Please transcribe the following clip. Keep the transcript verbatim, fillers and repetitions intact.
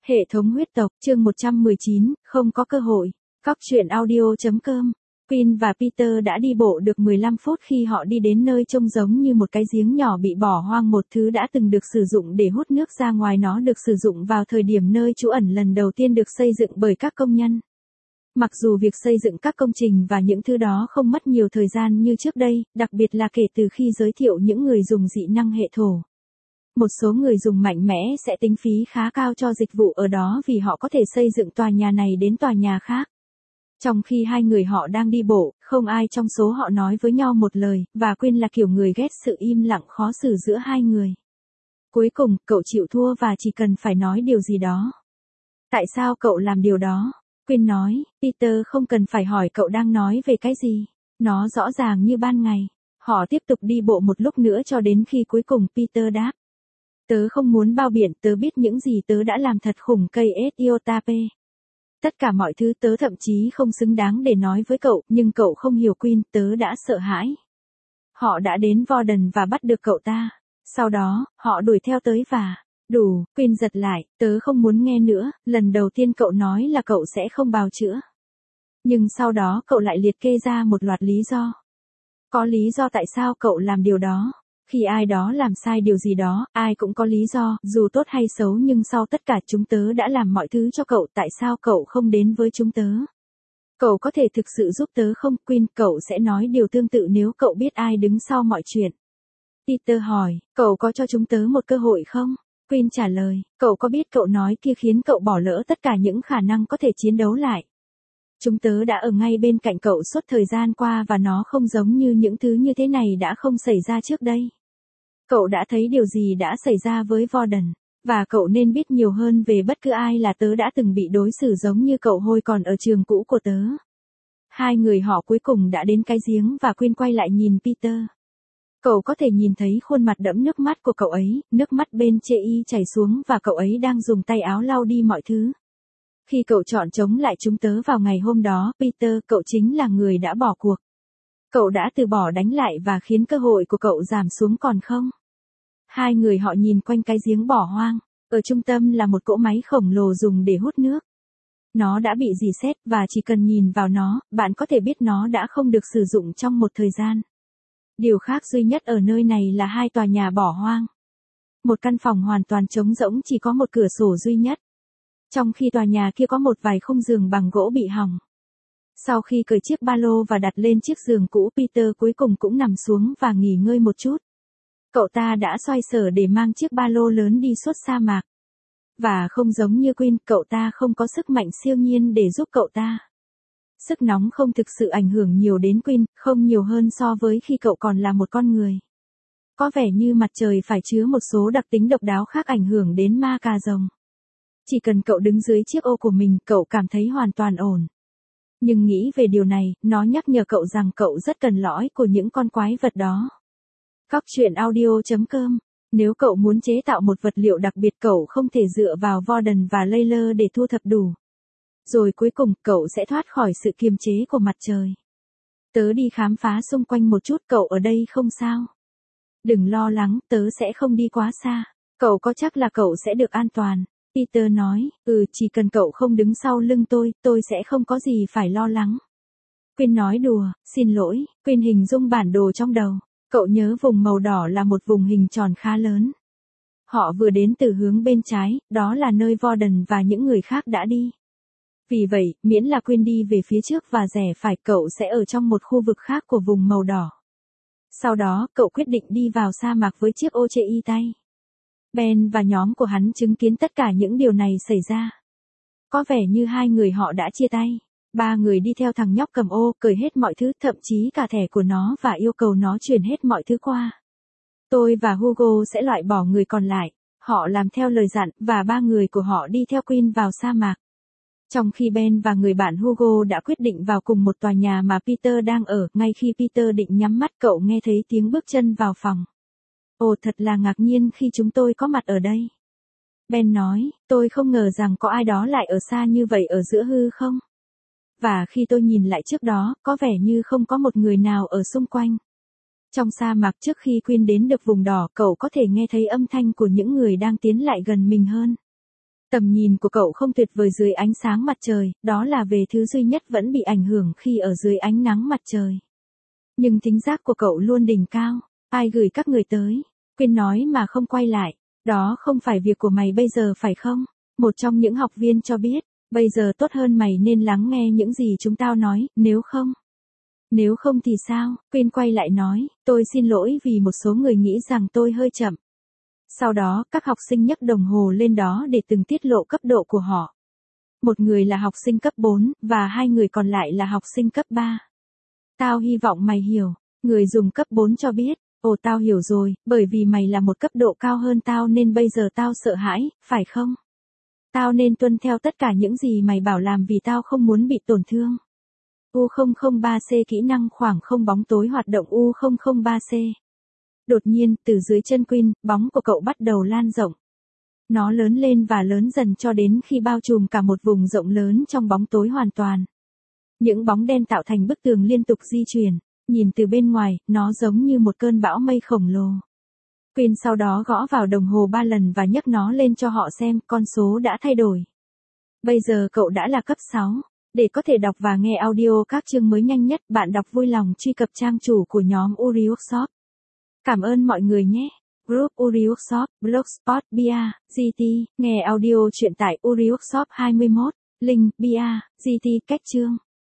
Hệ thống huyết tộc, chương một trăm mười chín, không có cơ hội. Cóc truyện audio.com. Quinn và Peter đã đi bộ được mười lăm phút khi họ đi đến nơi trông giống như một cái giếng nhỏ bị bỏ hoang, một thứ đã từng được sử dụng để hút nước ra ngoài. Nó được sử dụng vào thời điểm nơi trú ẩn lần đầu tiên được xây dựng bởi các công nhân. Mặc dù việc xây dựng các công trình và những thứ đó không mất nhiều thời gian như trước đây, đặc biệt là kể từ khi giới thiệu những người dùng dị năng hệ thổ. Một số người dùng mạnh mẽ sẽ tính phí khá cao cho dịch vụ ở đó vì họ có thể xây dựng tòa nhà này đến tòa nhà khác. Trong khi hai người họ đang đi bộ, không ai trong số họ nói với nhau một lời, và Quinn là kiểu người ghét sự im lặng khó xử giữa hai người. Cuối cùng, cậu chịu thua và chỉ cần phải nói điều gì đó. Tại sao cậu làm điều đó? Quinn nói, Peter không cần phải hỏi cậu đang nói về cái gì. Nó rõ ràng như ban ngày. Họ tiếp tục đi bộ một lúc nữa cho đến khi cuối cùng Peter đáp. Tớ không muốn bao biện, tớ biết những gì tớ đã làm thật khủng cây Etiotape. Tất cả mọi thứ tớ thậm chí không xứng đáng để nói với cậu, nhưng cậu không hiểu Quinn, tớ đã sợ hãi. Họ đã đến Vorden và bắt được cậu ta. Sau đó, họ đuổi theo tới và... Đủ, Quinn giật lại, tớ không muốn nghe nữa, lần đầu tiên cậu nói là cậu sẽ không bào chữa. Nhưng sau đó cậu lại liệt kê ra một loạt lý do. Có lý do tại sao cậu làm điều đó. Khi ai đó làm sai điều gì đó, ai cũng có lý do, dù tốt hay xấu, nhưng sau tất cả chúng tớ đã làm mọi thứ cho cậu, tại sao cậu không đến với chúng tớ? Cậu có thể thực sự giúp tớ không? Quinn, cậu sẽ nói điều tương tự nếu cậu biết ai đứng sau mọi chuyện. Peter hỏi, cậu có cho chúng tớ một cơ hội không? Quinn trả lời, cậu có biết cậu nói kia khiến cậu bỏ lỡ tất cả những khả năng có thể chiến đấu lại. Chúng tớ đã ở ngay bên cạnh cậu suốt thời gian qua và nó không giống như những thứ như thế này đã không xảy ra trước đây. Cậu đã thấy điều gì đã xảy ra với Vorden, và cậu nên biết nhiều hơn về bất cứ ai là tớ đã từng bị đối xử giống như cậu hồi còn ở trường cũ của tớ. Hai người họ cuối cùng đã đến cái giếng và Quinn quay lại nhìn Peter. Cậu có thể nhìn thấy khuôn mặt đẫm nước mắt của cậu ấy, nước mắt bên chê y chảy xuống và cậu ấy đang dùng tay áo lau đi mọi thứ. Khi cậu chọn chống lại chúng tớ vào ngày hôm đó, Peter, cậu chính là người đã bỏ cuộc. Cậu đã từ bỏ đánh lại và khiến cơ hội của cậu giảm xuống còn không? Hai người họ nhìn quanh cái giếng bỏ hoang. Ở trung tâm là một cỗ máy khổng lồ dùng để hút nước. Nó đã bị rỉ sét và chỉ cần nhìn vào nó, bạn có thể biết nó đã không được sử dụng trong một thời gian. Điều khác duy nhất ở nơi này là hai tòa nhà bỏ hoang. Một căn phòng hoàn toàn trống rỗng chỉ có một cửa sổ duy nhất. Trong khi tòa nhà kia có một vài khung giường bằng gỗ bị hỏng. Sau khi cởi chiếc ba lô và đặt lên chiếc giường cũ, Peter cuối cùng cũng nằm xuống và nghỉ ngơi một chút. Cậu ta đã xoay sở để mang chiếc ba lô lớn đi suốt sa mạc. Và không giống như Quinn, cậu ta không có sức mạnh siêu nhiên để giúp cậu ta. Sức nóng không thực sự ảnh hưởng nhiều đến Quinn, không nhiều hơn so với khi cậu còn là một con người. Có vẻ như mặt trời phải chứa một số đặc tính độc đáo khác ảnh hưởng đến ma cà rồng. Chỉ cần cậu đứng dưới chiếc ô của mình, cậu cảm thấy hoàn toàn ổn. Nhưng nghĩ về điều này, nó nhắc nhở cậu rằng cậu rất cần lõi của những con quái vật đó. Cóc truyện audio.com. Nếu cậu muốn chế tạo một vật liệu đặc biệt, cậu không thể dựa vào Vorden và Layla để thu thập đủ. Rồi cuối cùng, cậu sẽ thoát khỏi sự kiềm chế của mặt trời. Tớ đi khám phá xung quanh một chút, cậu ở đây không sao? Đừng lo lắng, tớ sẽ không đi quá xa. Cậu có chắc là cậu sẽ được an toàn? Peter nói, ừ, chỉ cần cậu không đứng sau lưng tôi, tôi sẽ không có gì phải lo lắng. Quinn nói đùa, xin lỗi. Quinn hình dung bản đồ trong đầu. Cậu nhớ vùng màu đỏ là một vùng hình tròn khá lớn. Họ vừa đến từ hướng bên trái, đó là nơi Vorden và những người khác đã đi. Vì vậy, miễn là Quinn đi về phía trước và rẽ phải, cậu sẽ ở trong một khu vực khác của vùng màu đỏ. Sau đó, cậu quyết định đi vào sa mạc với chiếc ô che y tay. Ben và nhóm của hắn chứng kiến tất cả những điều này xảy ra. Có vẻ như hai người họ đã chia tay. Ba người đi theo thằng nhóc cầm ô, cởi hết mọi thứ, thậm chí cả thẻ của nó, và yêu cầu nó chuyển hết mọi thứ qua. Tôi và Hugo sẽ loại bỏ người còn lại. Họ làm theo lời dặn, và ba người của họ đi theo Quinn vào sa mạc. Trong khi Ben và người bạn Hugo đã quyết định vào cùng một tòa nhà mà Peter đang ở, ngay khi Peter định nhắm mắt, cậu nghe thấy tiếng bước chân vào phòng. Ồ, thật là ngạc nhiên khi chúng tôi có mặt ở đây. Ben nói, tôi không ngờ rằng có ai đó lại ở xa như vậy ở giữa hư không? Và khi tôi nhìn lại trước đó, có vẻ như không có một người nào ở xung quanh. Trong sa mạc trước khi Quinn đến được vùng đỏ, cậu có thể nghe thấy âm thanh của những người đang tiến lại gần mình hơn. Tầm nhìn của cậu không tuyệt vời dưới ánh sáng mặt trời, đó là về thứ duy nhất vẫn bị ảnh hưởng khi ở dưới ánh nắng mặt trời. Nhưng thính giác của cậu luôn đỉnh cao. Ai gửi các người tới? Quyên nói mà không quay lại. Đó không phải việc của mày bây giờ phải không? Một trong những học viên cho biết, bây giờ tốt hơn mày nên lắng nghe những gì chúng tao nói, nếu không. Nếu không thì sao? Quyên quay lại nói, tôi xin lỗi vì một số người nghĩ rằng tôi hơi chậm. Sau đó, các học sinh nhấc đồng hồ lên đó để từng tiết lộ cấp độ của họ. Một người là học sinh cấp bốn, và hai người còn lại là học sinh cấp ba. Tao hy vọng mày hiểu. Người dùng cấp bốn cho biết, ồ tao hiểu rồi, bởi vì mày là một cấp độ cao hơn tao nên bây giờ tao sợ hãi, phải không? Tao nên tuân theo tất cả những gì mày bảo làm vì tao không muốn bị tổn thương. U không không ba C kỹ năng khoảng không bóng tối hoạt động U không không ba C. Đột nhiên, từ dưới chân Quyên, bóng của cậu bắt đầu lan rộng. Nó lớn lên và lớn dần cho đến khi bao trùm cả một vùng rộng lớn trong bóng tối hoàn toàn. Những bóng đen tạo thành bức tường liên tục di chuyển. Nhìn từ bên ngoài, nó giống như một cơn bão mây khổng lồ. Quyên sau đó gõ vào đồng hồ ba lần và nhấc nó lên cho họ xem, con số đã thay đổi. Bây giờ cậu đã là cấp sáu. Để có thể đọc và nghe audio các chương mới nhanh nhất, bạn đọc vui lòng truy cập trang chủ của nhóm Uri Workshop. Cảm ơn mọi người nhé. Group Uri Workshop, Blogspot, Bia, giê tê, nghe audio truyện tại Uri Workshop hai mươi mốt, link, Bia, giê tê, cách chương.